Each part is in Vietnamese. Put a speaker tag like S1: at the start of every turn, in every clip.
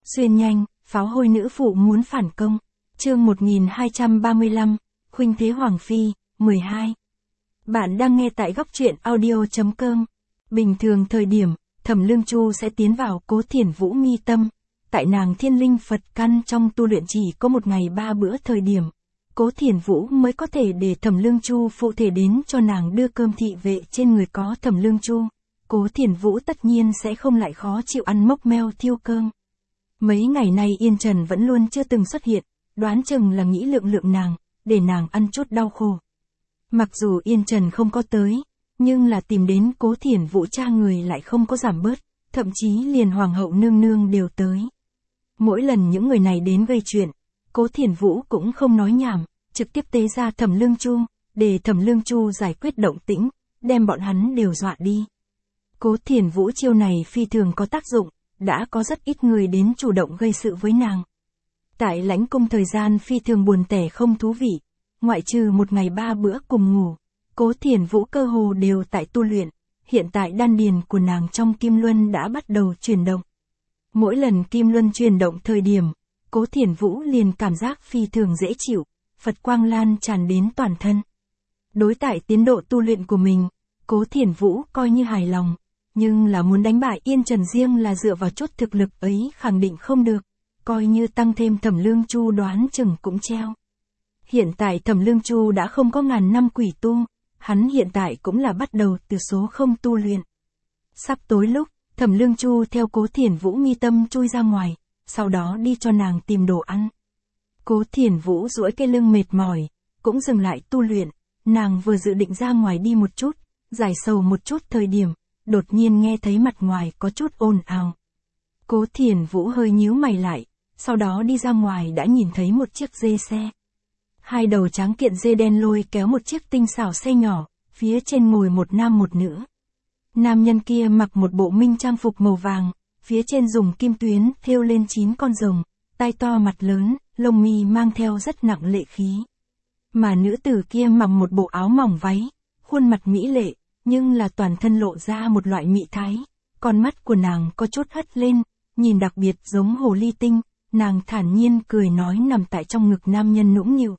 S1: Xuyên nhanh, pháo hôi nữ phụ muốn phản công. Chương 1235, Khuynh Thế Hoàng Phi, 12. Bạn đang nghe tại góc truyện audio.com. Bình thường thời điểm, Thẩm Lương Chu sẽ tiến vào Cố Thiển Vũ mi tâm. Tại nàng Thiên Linh Phật căn trong tu luyện chỉ có một ngày 3 bữa thời điểm. Cố Thiển Vũ mới có thể để Thẩm Lương Chu phụ thể đến cho nàng đưa cơm thị vệ trên người có Thẩm Lương Chu. Cố Thiển Vũ tất nhiên sẽ không lại khó chịu ăn mốc meo thiêu cơm. Mấy ngày nay Yên Trần vẫn luôn chưa từng xuất hiện, đoán chừng là nghĩ lượng nàng, để nàng ăn chút đau khổ. Mặc dù Yên Trần không có tới, nhưng là tìm đến Cố Thiển Vũ cha người lại không có giảm bớt, thậm chí liền Hoàng hậu nương nương đều tới. Mỗi lần những người này đến gây chuyện, Cố Thiển Vũ cũng không nói nhảm, trực tiếp tế ra Thẩm Lương Chu, để Thẩm Lương Chu giải quyết động tĩnh, đem bọn hắn đều dọa đi. Cố Thiển Vũ chiêu này phi thường có tác dụng, đã có rất ít người đến chủ động gây sự với nàng. Tại lãnh cung thời gian phi thường buồn tẻ không thú vị, ngoại trừ một ngày 3 bữa cùng ngủ, Cố Thiển Vũ cơ hồ đều tại tu luyện, hiện tại đan điền của nàng trong kim luân đã bắt đầu chuyển động. Mỗi lần kim luân chuyển động thời điểm, Cố Thiển Vũ liền cảm giác phi thường dễ chịu, Phật quang lan tràn đến toàn thân. Đối tại tiến độ tu luyện của mình, Cố Thiển Vũ coi như hài lòng, nhưng là muốn đánh bại Yên Trần riêng là dựa vào chút thực lực ấy khẳng định không được, coi như tăng thêm Thẩm Lương Chu đoán chừng cũng treo. Hiện tại Thẩm Lương Chu đã không có ngàn năm quỷ tu, hắn hiện tại cũng là bắt đầu từ số không tu luyện. Sắp tối lúc, Thẩm Lương Chu theo Cố Thiển Vũ mi tâm chui ra ngoài, sau đó đi cho nàng tìm đồ ăn. Cố Thiển Vũ duỗi cái lưng mệt mỏi, cũng dừng lại tu luyện, nàng vừa dự định ra ngoài đi một chút, giải sầu một chút thời điểm, đột nhiên nghe thấy mặt ngoài có chút ồn ào. Cố Thiển Vũ hơi nhíu mày lại, sau đó đi ra ngoài đã nhìn thấy một chiếc dê xe. Hai đầu tráng kiện dê đen lôi kéo một chiếc tinh xảo xe nhỏ, phía trên ngồi một nam một nữ. Nam nhân kia mặc một bộ minh trang phục màu vàng, phía trên dùng kim tuyến thêu lên 9 con rồng, tai to mặt lớn, lông mi mang theo rất nặng lệ khí. Mà nữ tử kia mặc một bộ áo mỏng váy, khuôn mặt mỹ lệ, nhưng là toàn thân lộ ra một loại mị thái, con mắt của nàng có chút hất lên, nhìn đặc biệt giống hồ ly tinh, nàng thản nhiên cười nói nằm tại trong ngực nam nhân nũng nịu.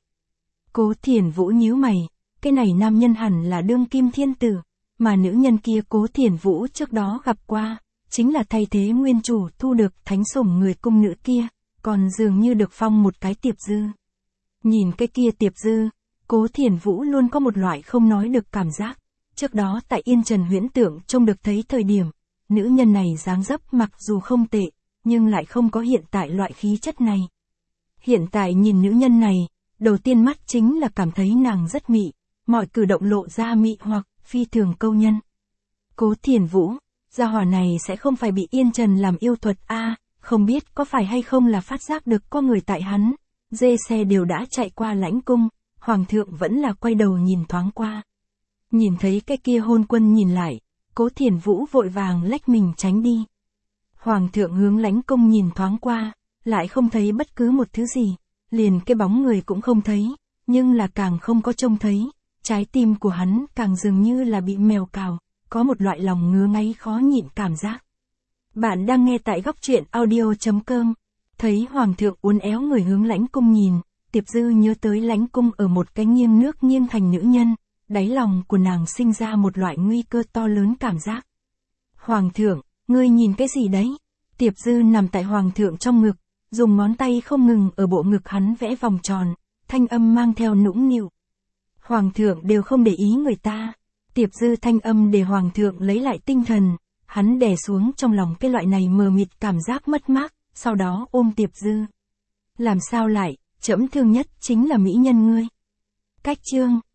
S1: Cố Thiển Vũ nhíu mày, cái này nam nhân hẳn là đương kim thiên tử, mà nữ nhân kia Cố Thiển Vũ trước đó gặp qua, chính là thay thế nguyên chủ thu được thánh sủng người cung nữ kia, còn dường như được phong một cái tiệp dư. Nhìn cái kia tiệp dư, Cố Thiển Vũ luôn có một loại không nói được cảm giác. Trước đó tại Yên Trần huyễn tượng trông được thấy thời điểm, nữ nhân này dáng dấp mặc dù không tệ, nhưng lại không có hiện tại loại khí chất này. Hiện tại nhìn nữ nhân này, đầu tiên mắt chính là cảm thấy nàng rất mị, mọi cử động lộ ra mị hoặc phi thường câu nhân. Cố Thiển Vũ, gia hỏa này sẽ không phải bị Yên Trần làm yêu thuật không biết có phải hay không là phát giác được có người tại hắn. Dê xe đều đã chạy qua lãnh cung, hoàng thượng vẫn là quay đầu nhìn thoáng qua. Nhìn thấy cái kia hôn quân nhìn lại, Cố Thiển Vũ vội vàng lách mình tránh đi. Hoàng thượng hướng lãnh cung nhìn thoáng qua, lại không thấy bất cứ một thứ gì, liền cái bóng người cũng không thấy, nhưng là càng không có trông thấy, trái tim của hắn càng dường như là bị mèo cào, có một loại lòng ngứa ngáy khó nhịn cảm giác. Bạn đang nghe tại góc truyện audio.com. Thấy hoàng thượng uốn éo người hướng lãnh cung nhìn, Tiệp Dư nhớ tới lãnh cung ở một cái nghiêng nước nghiêng thành nữ nhân, đáy lòng của nàng sinh ra một loại nguy cơ to lớn cảm giác. Hoàng thượng, ngươi nhìn cái gì đấy? Tiệp Dư nằm tại hoàng thượng trong ngực, dùng ngón tay không ngừng ở bộ ngực hắn vẽ vòng tròn, thanh âm mang theo nũng nịu. Hoàng thượng đều không để ý người ta. Tiệp Dư thanh âm để hoàng thượng lấy lại tinh thần, hắn đè xuống trong lòng cái loại này mờ mịt cảm giác mất mát, sau đó ôm Tiệp Dư. Làm sao lại, trẫm thương nhất chính là mỹ nhân ngươi. Cách chương